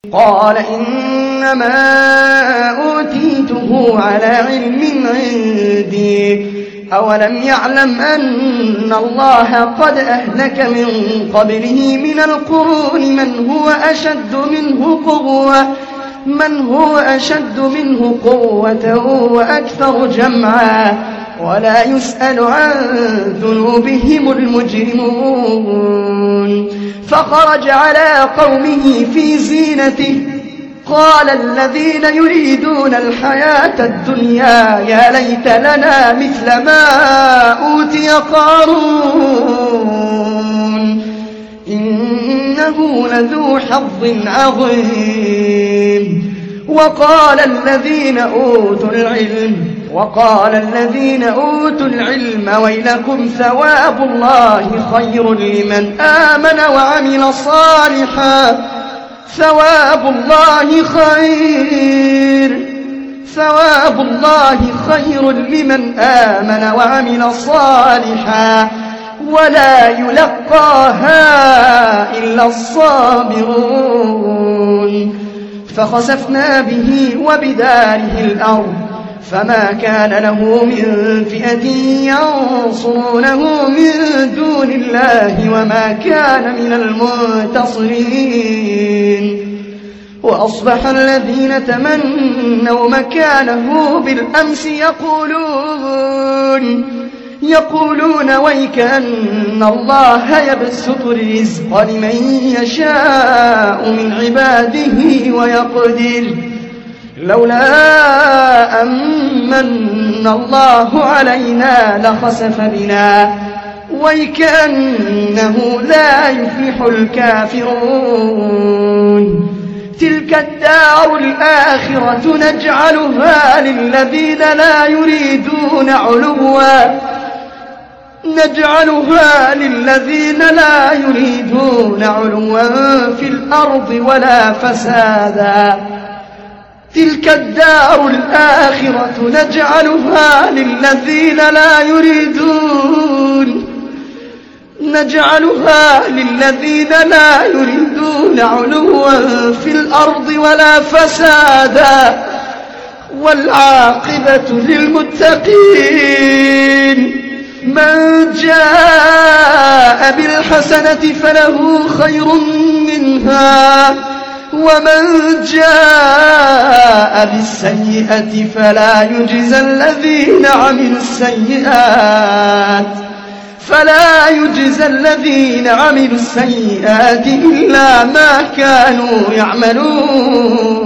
قال إنما أوتيته على علم عندي أولم يعلم أن الله قد أهلك من قبله من القرون من هو أشد منه قوة وأكثر جمعا ولا يسأل عن ذنوبهم المجرمون. فخرج على قومه في زينته قال الذين يريدون الحياة الدنيا يا ليت لنا مثل ما أوتي قارون إنه لذو حظ عظيم. وقال الذين أوتوا العلم ويلكم ثواب الله خير لمن آمن وعمل صالحا ثواب الله خير لمن آمن وعمل صالحا ولا يلقاها إلا الصابرون. فخسفنا به وبداره الأرض فما كان له من فئة ينصرونه من دون الله وما كان من المنتصرين. وأصبح الذين تمنوا مكانه بالأمس يقولون ويك أن الله يبسط الرزق لمن يشاء من عباده ويقدر لولا أمن الله علينا لخسف بنا ويكأنه لا يفلح الكافرون. تلك الدار الآخرة نجعلها للذين لا يريدون علوا في الأرض ولا فسادا. تلك الدار الآخرة نجعلها للذين لا يريدون علوا في الأرض ولا فسادا والعاقبة للمتقين. من جاء بالحسنة فله خير منها ومن جاء بالسيئة فلا يجزى الذين عملوا السيئات إلا ما كانوا يعملون.